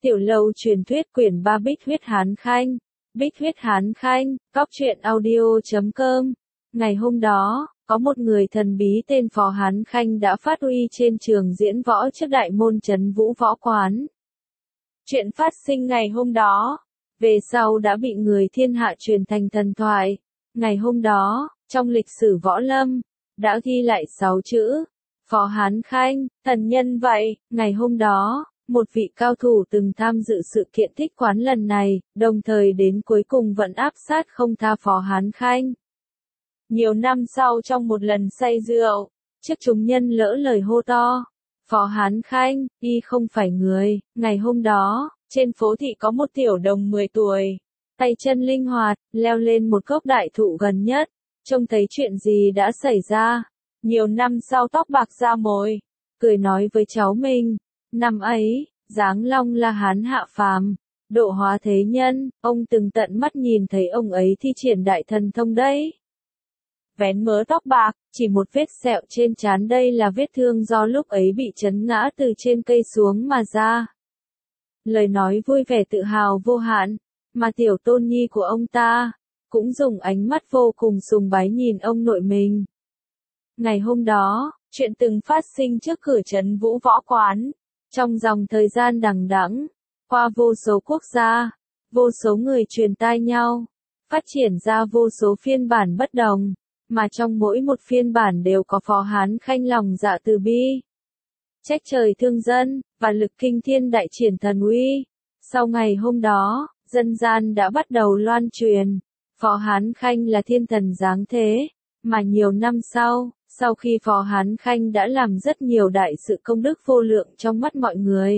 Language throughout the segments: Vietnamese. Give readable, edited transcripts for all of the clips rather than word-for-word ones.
Tiểu lâu truyền thuyết quyển 3 Bích huyết Hán Khanh. Bích huyết Hán Khanh, góc truyện audio.com. Ngày hôm đó, có một người thần bí tên Phó Hán Khanh đã phát uy trên trường diễn võ trước đại môn Trấn Vũ Võ Quán. Chuyện phát sinh ngày hôm đó, về sau đã bị người thiên hạ truyền thành thần thoại. Ngày hôm đó, trong lịch sử võ lâm, đã ghi lại 6 chữ. Phó Hán Khanh, thần nhân vậy. Ngày hôm đó, một vị cao thủ từng tham dự sự kiện thích quán lần này, đồng thời đến cuối cùng vẫn áp sát không tha Phó Hán Khanh. Nhiều năm sau trong một lần say rượu, trước chúng nhân lỡ lời hô to. Phó Hán Khanh, y không phải người. Ngày hôm đó, trên phố thị có một tiểu đồng 10 tuổi, tay chân linh hoạt, leo lên một gốc đại thụ gần nhất, trông thấy chuyện gì đã xảy ra. Nhiều năm sau tóc bạc da mồi, cười nói với cháu mình, năm ấy, Giáng Long La Hán hạ phàm, độ hóa thế nhân, ông từng tận mắt nhìn thấy ông ấy thi triển đại thần thông đấy. Vén mớ tóc bạc, chỉ một vết sẹo trên trán, đây là vết thương do lúc ấy bị chấn ngã từ trên cây xuống mà ra. Lời nói vui vẻ tự hào vô hạn, mà tiểu tôn nhi của ông ta, cũng dùng ánh mắt vô cùng sùng bái nhìn ông nội mình. Ngày hôm đó, chuyện từng phát sinh trước cửa Trấn Vũ Võ Quán, trong dòng thời gian đằng đẵng, qua vô số quốc gia, vô số người truyền tai nhau, phát triển ra vô số phiên bản bất đồng, mà trong mỗi một phiên bản đều có Phó Hán Khanh lòng dạ từ bi, trách trời thương dân, và lực kinh thiên đại triển thần uy. Sau ngày hôm đó, dân gian đã bắt đầu loan truyền, Phó Hán Khanh là thiên thần giáng thế, mà nhiều năm sau khi Phó Hán Khanh đã làm rất nhiều đại sự công đức vô lượng trong mắt mọi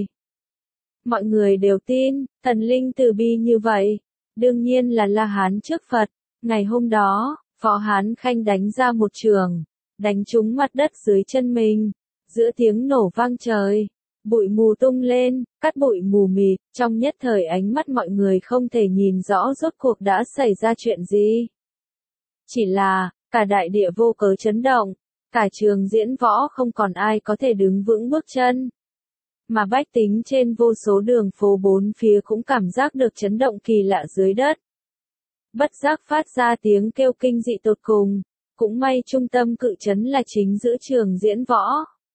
người đều tin, thần linh từ bi như vậy, đương nhiên là La Hán trước Phật. Ngày hôm đó, Phó Hán Khanh đánh ra một trường, đánh trúng mặt đất dưới chân mình, giữa tiếng nổ vang trời, bụi mù tung lên, cát bụi mù mịt, trong nhất thời ánh mắt mọi người không thể nhìn rõ rốt cuộc đã xảy ra chuyện gì. Chỉ là, cả đại địa vô cớ chấn động, cả trường diễn võ không còn ai có thể đứng vững bước chân. Mà bách tính trên vô số đường phố bốn phía cũng cảm giác được chấn động kỳ lạ dưới đất. Bất giác phát ra tiếng kêu kinh dị tột cùng, cũng may trung tâm cự trấn là chính giữa trường diễn võ.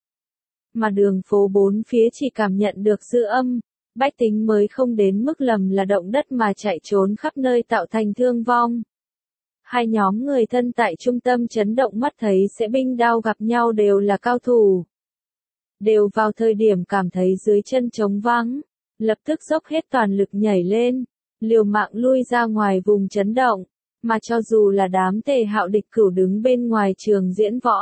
Mà đường phố bốn phía chỉ cảm nhận được dư âm, bách tính mới không đến mức lầm là động đất mà chạy trốn khắp nơi tạo thành thương vong. Hai nhóm người thân tại trung tâm chấn động mắt thấy sẽ binh đao gặp nhau đều là cao thủ. Đều vào thời điểm cảm thấy dưới chân trống vắng, lập tức dốc hết toàn lực nhảy lên, liều mạng lui ra ngoài vùng chấn động, mà cho dù là đám Tề Hạo địch cửu đứng bên ngoài trường diễn võ,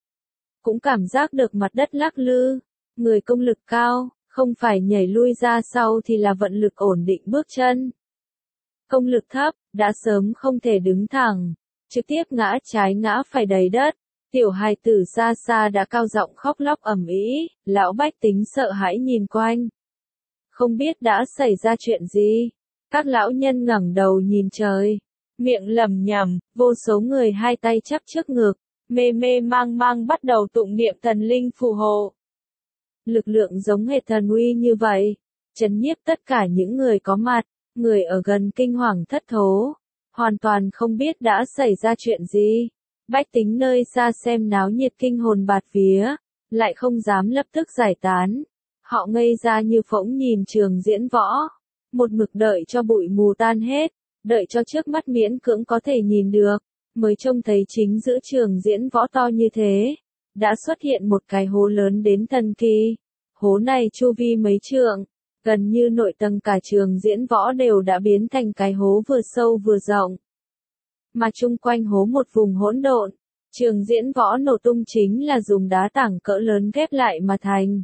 cũng cảm giác được mặt đất lắc lư. Người công lực cao, không phải nhảy lui ra sau thì là vận lực ổn định bước chân. Công lực thấp, đã sớm không thể đứng thẳng, trực tiếp ngã trái ngã phải đầy đất. Tiểu hài tử xa xa đã cao giọng khóc lóc ầm ĩ, lão bách tính sợ hãi nhìn quanh. Không biết đã xảy ra chuyện gì. Các lão nhân ngẩng đầu nhìn trời, miệng lẩm nhẩm, vô số người hai tay chắp trước ngực, mê mê mang mang bắt đầu tụng niệm thần linh phù hộ. Lực lượng giống hệt thần uy như vậy, trấn nhiếp tất cả những người có mặt, người ở gần kinh hoàng thất thố, hoàn toàn không biết đã xảy ra chuyện gì. Bách tính nơi xa xem náo nhiệt kinh hồn bạt vía, lại không dám lập tức giải tán. Họ ngây ra như phỗng nhìn trường diễn võ, một mực đợi cho bụi mù tan hết, đợi cho trước mắt miễn cưỡng có thể nhìn được, mới trông thấy chính giữa trường diễn võ to như thế, đã xuất hiện một cái hố lớn đến thần kỳ. Hố này chu vi mấy trượng, gần như nội tầng cả trường diễn võ đều đã biến thành cái hố vừa sâu vừa rộng. Mà chung quanh hố một vùng hỗn độn, trường diễn võ nổ tung chính là dùng đá tảng cỡ lớn ghép lại mà thành.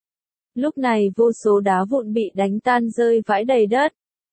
Lúc này vô số đá vụn bị đánh tan rơi vãi đầy đất.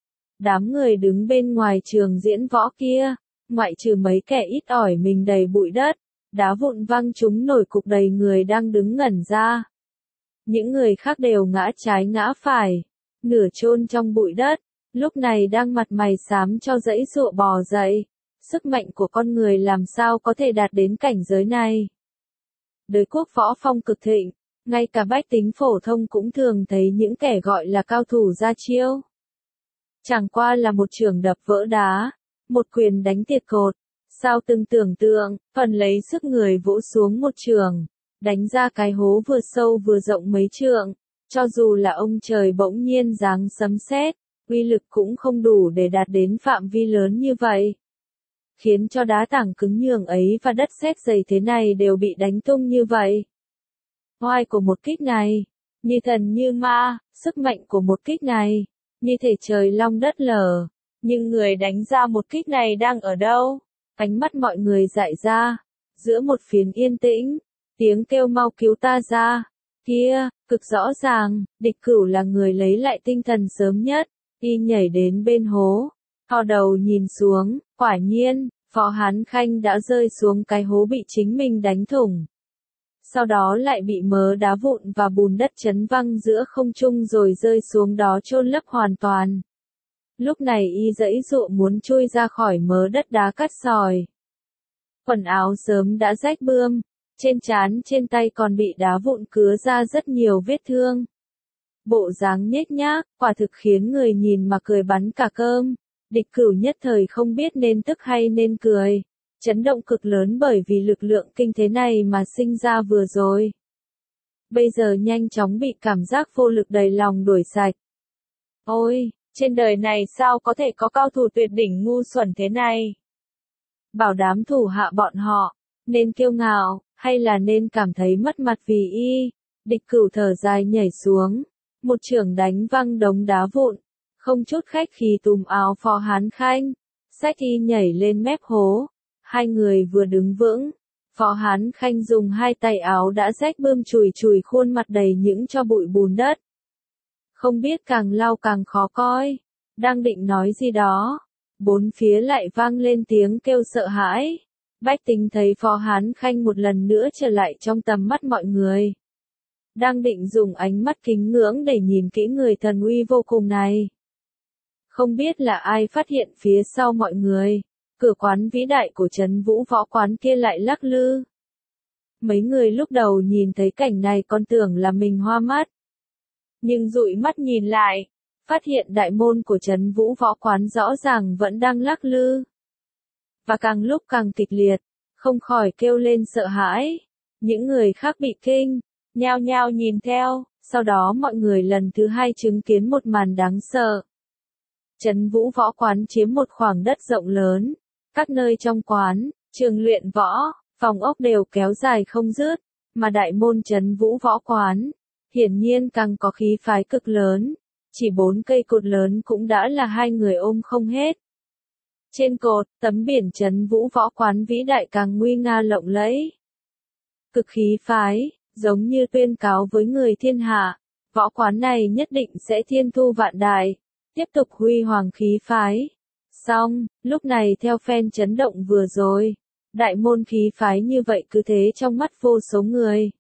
Đám người đứng bên ngoài trường diễn võ kia, ngoại trừ mấy kẻ ít ỏi mình đầy bụi đất, đá vụn văng chúng nổi cục đầy người đang đứng ngẩn ra. Những người khác đều ngã trái ngã phải, nửa chôn trong bụi đất, lúc này đang mặt mày xám cho giãy giụa bò dậy. Sức mạnh của con người làm sao có thể đạt đến cảnh giới này? Đới quốc võ phong cực thịnh, Ngay cả bách tính phổ thông cũng thường thấy những kẻ gọi là cao thủ ra chiêu. Chẳng qua là một chưởng đập vỡ đá, một quyền đánh tiệt cột. Sao từng tưởng tượng, phần lấy sức người vỗ xuống một chưởng, đánh ra cái hố vừa sâu vừa rộng mấy trượng, cho dù là ông trời bỗng nhiên giáng sấm sét, uy lực cũng không đủ để đạt đến phạm vi lớn như vậy. Khiến cho đá tảng cứng nhường ấy và đất sét dày thế này đều bị đánh tung như vậy. Oai của một kích này, như thần như ma, sức mạnh của một kích này, như thể trời long đất lở. Nhưng người đánh ra một kích này đang ở đâu? Ánh mắt mọi người dại ra. Giữa một phiến yên tĩnh, tiếng kêu mau cứu ta ra. Kia, cực rõ ràng, địch cửu là người lấy lại tinh thần sớm nhất. Y nhảy đến bên hố, thò đầu nhìn xuống, quả nhiên, Phó Hán Khanh đã rơi xuống cái hố bị chính mình đánh thủng. Sau đó lại bị mớ đá vụn và bùn đất chấn văng giữa không trung rồi rơi xuống đó chôn lấp hoàn toàn. Lúc này y giãy giụa muốn chui ra khỏi mớ đất đá cát sỏi. Quần áo sớm đã rách bươm, trên trán trên tay còn bị đá vụn cứa ra rất nhiều vết thương. Bộ dáng nhếch nhác, quả thực khiến người nhìn mà cười bắn cả cơm. Địch Cửu nhất thời không biết nên tức hay nên cười. Chấn động cực lớn bởi vì lực lượng kinh thế này mà sinh ra vừa rồi. Bây giờ nhanh chóng bị cảm giác vô lực đầy lòng đuổi sạch. Ôi, trên đời này sao có thể có cao thủ tuyệt đỉnh ngu xuẩn thế này? Bảo đám thủ hạ bọn họ, nên kiêu ngạo, hay là nên cảm thấy mất mặt vì y? Địch Cửu thở dài nhảy xuống, một chưởng đánh văng đống đá vụn, không chút khách khí túm áo Phó Hán Khanh, xách y nhảy lên mép hố. Hai người vừa đứng vững, Phó Hán Khanh dùng hai tay áo đã rách bươm chùi chùi khuôn mặt đầy những tro bụi bùn đất. Không biết càng lau càng khó coi, đang định nói gì đó, bốn phía lại vang lên tiếng kêu sợ hãi. Bách tính thấy Phó Hán Khanh một lần nữa trở lại trong tầm mắt mọi người. Đang định dùng ánh mắt kính ngưỡng để nhìn kỹ người thần uy vô cùng này. Không biết là ai phát hiện phía sau mọi người. Cửa quán vĩ đại của Trấn Vũ Võ Quán kia lại lắc lư. Mấy người lúc đầu nhìn thấy cảnh này còn tưởng là mình hoa mắt. Nhưng dụi mắt nhìn lại, phát hiện đại môn của Trấn Vũ Võ Quán rõ ràng vẫn đang lắc lư. Và càng lúc càng kịch liệt, không khỏi kêu lên sợ hãi. Những người khác bị kinh, nhao nhao nhìn theo, sau đó mọi người lần thứ hai chứng kiến một màn đáng sợ. Trấn Vũ Võ Quán chiếm một khoảng đất rộng lớn. Các nơi trong quán, trường luyện võ, phòng ốc đều kéo dài không dứt, mà đại môn Trấn Vũ Võ Quán, hiển nhiên càng có khí phái cực lớn, chỉ 4 cây cột lớn cũng đã là hai người ôm không hết. Trên cột, tấm biển Trấn Vũ Võ Quán vĩ đại càng nguy nga lộng lẫy. Cực khí phái, giống như tuyên cáo với người thiên hạ, võ quán này nhất định sẽ thiên thu vạn đại, tiếp tục huy hoàng khí phái. Xong, lúc này theo phen chấn động vừa rồi, đại môn khí phái như vậy cứ thế trong mắt vô số người.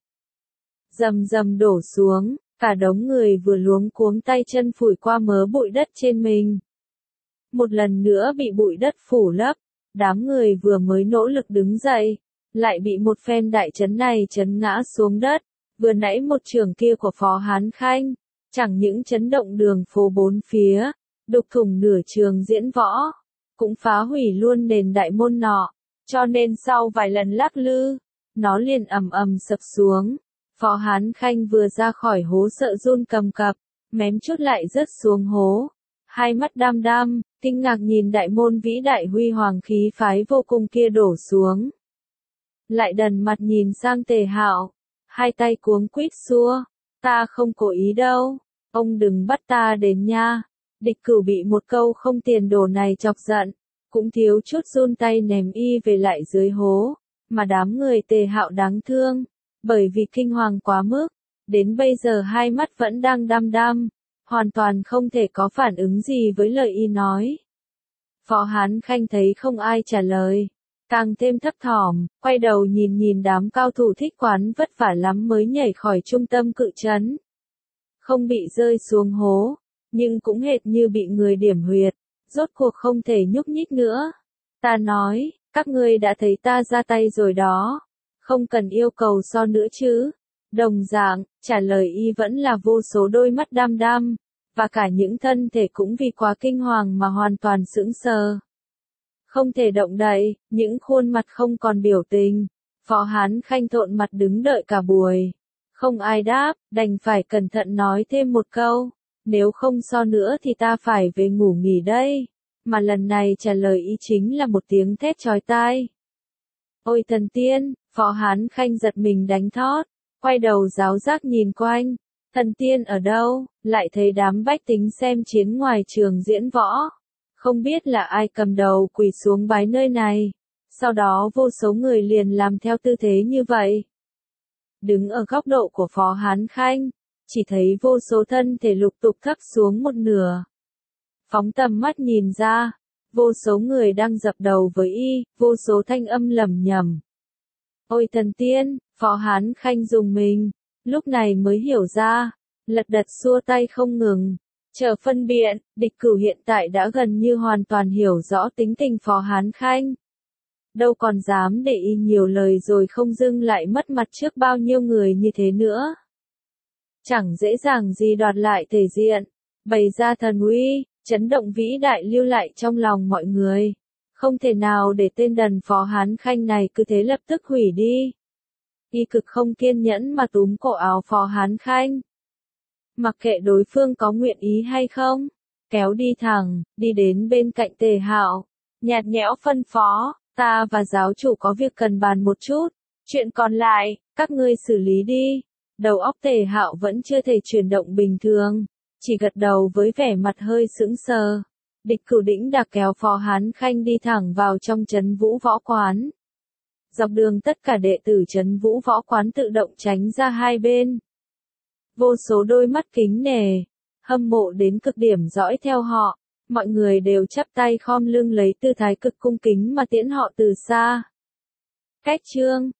Rầm rầm đổ xuống, cả đống người vừa luống cuống tay chân phủi qua mớ bụi đất trên mình. Một lần nữa bị bụi đất phủ lấp, đám người vừa mới nỗ lực đứng dậy, lại bị một phen đại chấn này chấn ngã xuống đất. Vừa nãy một chưởng kia của Phó Hán Khanh, chẳng những chấn động đường phố bốn phía, đục thủng nửa trường diễn võ, cũng phá hủy luôn nền đại môn nọ, cho nên sau vài lần lắc lư, nó liền ầm ầm sập xuống. Phó Hán Khanh vừa ra khỏi hố sợ run cầm cập, mém chút lại rớt xuống hố. Hai mắt đăm đăm, kinh ngạc nhìn đại môn vĩ đại huy hoàng khí phái vô cùng kia đổ xuống. Lại đần mặt nhìn sang Tề Hạo, hai tay cuống quýt xua, ta không cố ý đâu, ông đừng bắt ta đến nha. Địch Cửu bị một câu không tiền đồ này chọc giận, cũng thiếu chút run tay ném y về lại dưới hố, mà đám người Tề Hạo đáng thương, bởi vì kinh hoàng quá mức, đến bây giờ hai mắt vẫn đang đăm đăm, hoàn toàn không thể có phản ứng gì với lời y nói. Phó Hán Khanh thấy không ai trả lời, càng thêm thấp thỏm, quay đầu nhìn nhìn đám cao thủ thích quán vất vả lắm mới nhảy khỏi trung tâm cự trấn. Không bị rơi xuống hố, nhưng cũng hệt như bị người điểm huyệt, rốt cuộc không thể nhúc nhích nữa. Ta nói, các ngươi đã thấy ta ra tay rồi đó, không cần yêu cầu so nữa chứ. Đồng dạng, Trả lời y vẫn là vô số đôi mắt đăm đăm, và cả những thân thể cũng vì quá kinh hoàng mà hoàn toàn sững sờ. Không thể động đậy, những khuôn mặt không còn biểu tình. Phó Hán Khanh thộn mặt đứng đợi cả buổi. Không ai đáp, đành phải cẩn thận nói thêm một câu. Nếu không so nữa thì ta phải về ngủ nghỉ đây. Mà lần này trả lời ý chính là một tiếng thét chói tai. Ôi thần tiên, Phó Hán Khanh giật mình đánh thót, quay đầu giáo giác nhìn quanh. Thần tiên ở đâu, lại thấy đám bách tính xem chiến ngoài trường diễn võ. Không biết là ai cầm đầu quỳ xuống bái nơi này. Sau đó vô số người liền làm theo tư thế như vậy. Đứng ở góc độ của Phó Hán Khanh, chỉ thấy vô số thân thể lục tục thấp xuống một nửa. Phóng tầm mắt nhìn ra, vô số người đang dập đầu với y, vô số thanh âm lẩm nhẩm. Ôi thần tiên, Phó Hán Khanh rùng mình, lúc này mới hiểu ra, lật đật xua tay không ngừng. Chờ phân biện, địch cửu hiện tại đã gần như hoàn toàn hiểu rõ tính tình Phó Hán Khanh. Đâu còn dám để y nhiều lời rồi không dưng lại mất mặt trước bao nhiêu người như thế nữa. Chẳng dễ dàng gì đoạt lại thể diện, bày ra thần uy, chấn động vĩ đại lưu lại trong lòng mọi người. Không thể nào để tên đần Phó Hán Khanh này cứ thế lập tức hủy đi. Y cực không kiên nhẫn mà túm cổ áo Phó Hán Khanh. Mặc kệ đối phương có nguyện ý hay không, kéo đi thẳng, đi đến bên cạnh Tề Hạo, nhạt nhẽo phân phó, ta và giáo chủ có việc cần bàn một chút, chuyện còn lại, các ngươi xử lý đi. Đầu óc Tề Hạo vẫn chưa thể chuyển động bình thường, chỉ gật đầu với vẻ mặt hơi sững sờ. Địch Cửu đĩnh đạc kéo Phó Hán Khanh đi thẳng vào trong Trấn Vũ Võ Quán. Dọc đường tất cả đệ tử Trấn Vũ Võ Quán tự động tránh ra hai bên. Vô số đôi mắt kính nể, hâm mộ đến cực điểm dõi theo họ, mọi người đều chắp tay khom lưng lấy tư thái cực cung kính mà tiễn họ từ xa. Cách chương